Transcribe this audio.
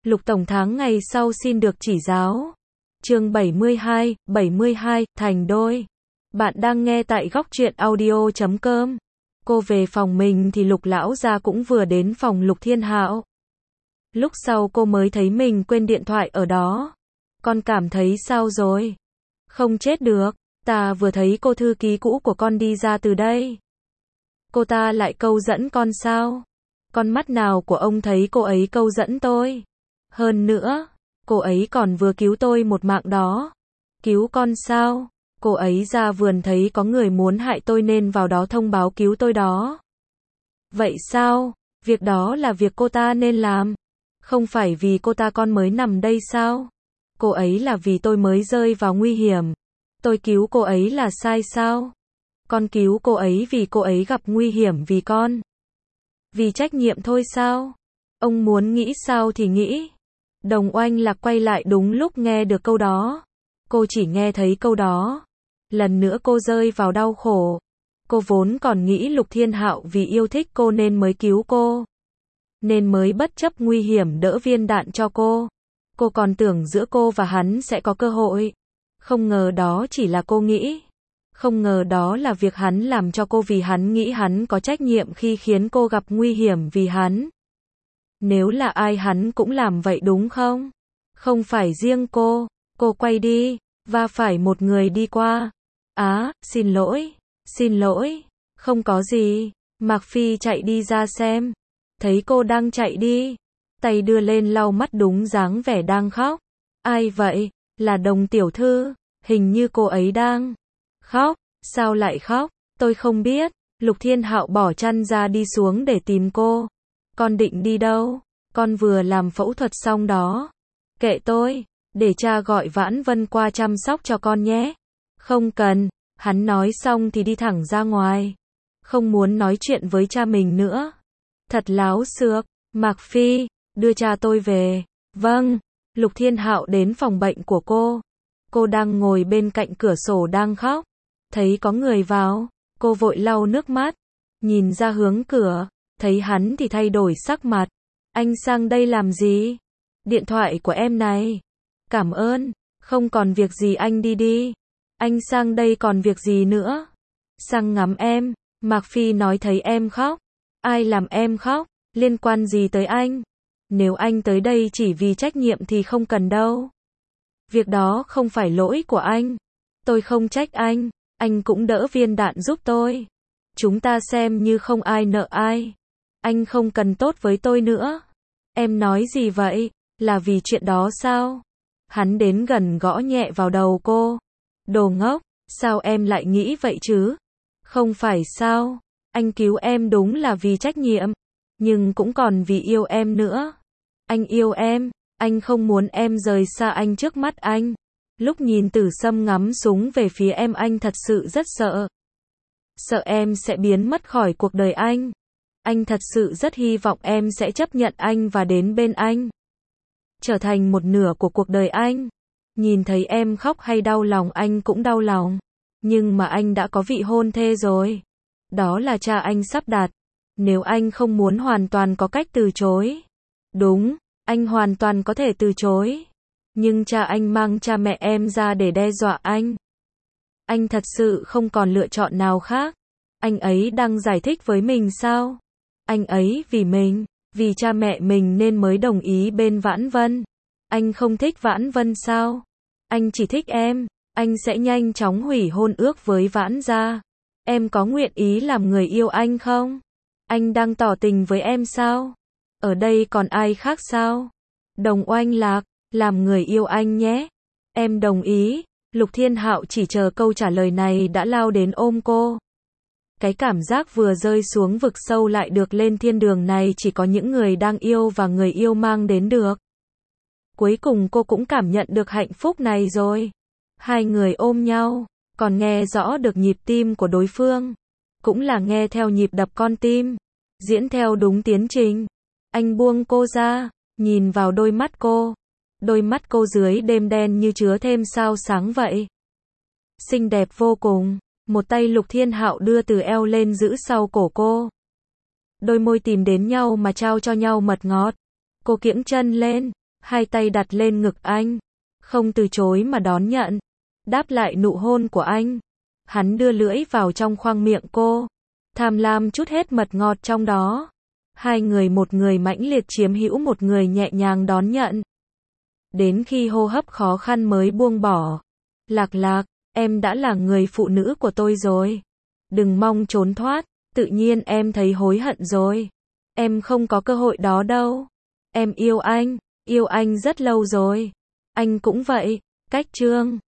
Lục Tổng tháng ngày sau xin được chỉ giáo. Chương 72, thành đôi. Bạn đang nghe tại góc truyện audio.com. Cô về phòng mình thì Lục lão gia cũng vừa đến phòng Lục Thiên Hạo. Lúc sau cô mới thấy mình quên điện thoại ở đó. Con cảm thấy sao rồi? Không chết được, ta vừa thấy cô thư ký cũ của con đi ra từ đây. Cô ta lại câu dẫn con sao? Con mắt nào của ông thấy cô ấy câu dẫn tôi? Hơn nữa, cô ấy còn vừa cứu tôi một mạng đó. Cứu con sao? Cô ấy ra vườn thấy có người muốn hại tôi nên vào đó thông báo cứu tôi đó. Vậy sao? Việc đó là việc cô ta nên làm. Không phải vì cô ta con mới nằm đây sao? Cô ấy là vì tôi mới rơi vào nguy hiểm. Tôi cứu cô ấy là sai sao? Con cứu cô ấy vì cô ấy gặp nguy hiểm vì con. Vì trách nhiệm thôi sao? Ông muốn nghĩ sao thì nghĩ. Đồng Oanh Lạc quay lại đúng lúc nghe được câu đó. Cô chỉ nghe thấy câu đó. Lần nữa cô rơi vào đau khổ. Cô vốn còn nghĩ Lục Thiên Hạo vì yêu thích cô nên mới cứu cô. Nên mới bất chấp nguy hiểm đỡ viên đạn cho cô. Cô còn tưởng giữa cô và hắn sẽ có cơ hội. Không ngờ đó chỉ là cô nghĩ. Không ngờ đó là việc hắn làm cho cô vì hắn nghĩ hắn có trách nhiệm khi khiến cô gặp nguy hiểm vì hắn. Nếu là ai hắn cũng làm vậy đúng không? Không phải riêng cô quay đi, và phải một người đi qua. Xin lỗi, không có gì. Mạc Phi chạy đi ra xem. Thấy cô đang chạy đi, tay đưa lên lau mắt đúng dáng vẻ đang khóc. Ai vậy? Là Đồng tiểu thư, hình như cô ấy đang khóc. Sao lại khóc? Tôi không biết. Lục Thiên Hạo bỏ chăn ra đi xuống để tìm cô. Con định đi đâu? Con vừa làm phẫu thuật xong đó. Kệ tôi, để cha gọi Vãn Vân qua chăm sóc cho con nhé. Không cần. Hắn nói xong thì đi thẳng ra ngoài. Không muốn nói chuyện với cha mình nữa. Thật láo xược. Mạc Phi, đưa cha tôi về. Vâng. Lục Thiên Hạo đến phòng bệnh của cô. Cô đang ngồi bên cạnh cửa sổ đang khóc. Thấy có người vào, cô vội lau nước mắt. Nhìn ra hướng cửa, thấy hắn thì thay đổi sắc mặt. Anh sang đây làm gì? Điện thoại của em này. Cảm ơn, không còn việc gì anh đi đi. Anh sang đây còn việc gì nữa? Sang ngắm em. Mạc Phi nói thấy em khóc. Ai làm em khóc? Liên quan gì tới anh? Nếu anh tới đây chỉ vì trách nhiệm thì không cần đâu. Việc đó không phải lỗi của anh. Tôi không trách anh cũng đỡ viên đạn giúp tôi. Chúng ta xem như không ai nợ ai. Anh không cần tốt với tôi nữa. Em nói gì vậy? Là vì chuyện đó sao? Hắn đến gần gõ nhẹ vào đầu cô. Đồ ngốc, sao em lại nghĩ vậy chứ? Không phải sao? Anh cứu em đúng là vì trách nhiệm, nhưng cũng còn vì yêu em nữa. Anh yêu em, anh không muốn em rời xa anh trước mắt anh. Lúc nhìn Tử Sâm ngắm súng về phía em anh thật sự rất sợ. Sợ em sẽ biến mất khỏi cuộc đời anh. Anh thật sự rất hy vọng em sẽ chấp nhận anh và đến bên anh. Trở thành một nửa của cuộc đời anh. Nhìn thấy em khóc hay đau lòng anh cũng đau lòng. Nhưng mà anh đã có vị hôn thê rồi. Đó là cha anh sắp đặt. Nếu anh không muốn hoàn toàn có cách từ chối. Đúng, anh hoàn toàn có thể từ chối. Nhưng cha anh mang cha mẹ em ra để đe dọa anh. Anh thật sự không còn lựa chọn nào khác. Anh ấy đang giải thích với mình sao? Anh ấy vì mình, vì cha mẹ mình nên mới đồng ý bên Vãn Vân. Anh không thích Vãn Vân sao? Anh chỉ thích em. Anh sẽ nhanh chóng hủy hôn ước với Vãn gia. Em có nguyện ý làm người yêu anh không? Anh đang tỏ tình với em sao? Ở đây còn ai khác sao? Đồng Oanh Lạc, làm người yêu anh nhé. Em đồng ý. Lục Thiên Hạo chỉ chờ câu trả lời này đã lao đến ôm cô. Cái cảm giác vừa rơi xuống vực sâu lại được lên thiên đường này chỉ có những người đang yêu và người yêu mang đến được. Cuối cùng cô cũng cảm nhận được hạnh phúc này rồi. Hai người ôm nhau, còn nghe rõ được nhịp tim của đối phương. Cũng là nghe theo nhịp đập con tim. Diễn theo đúng tiến trình. Anh buông cô ra, nhìn vào đôi mắt cô. Đôi mắt cô dưới đêm đen như chứa thêm sao sáng vậy. Xinh đẹp vô cùng. Một tay Lục Thiên Hạo đưa từ eo lên giữ sau cổ cô. Đôi môi tìm đến nhau mà trao cho nhau mật ngọt. Cô kiễng chân lên. hai tay đặt lên ngực anh, không từ chối mà đón nhận, đáp lại nụ hôn của anh. Hắn đưa lưỡi vào trong khoang miệng cô, tham lam chút hết mật ngọt trong đó. Hai người, một người mãnh liệt chiếm hữu, một người nhẹ nhàng đón nhận. Đến khi hô hấp khó khăn mới buông bỏ. Lạc Lạc, em đã là người phụ nữ của tôi rồi. Đừng mong trốn thoát, tự nhiên em thấy hối hận rồi. Em không có cơ hội đó đâu. Em yêu anh rất lâu rồi. Anh cũng vậy. Cách chương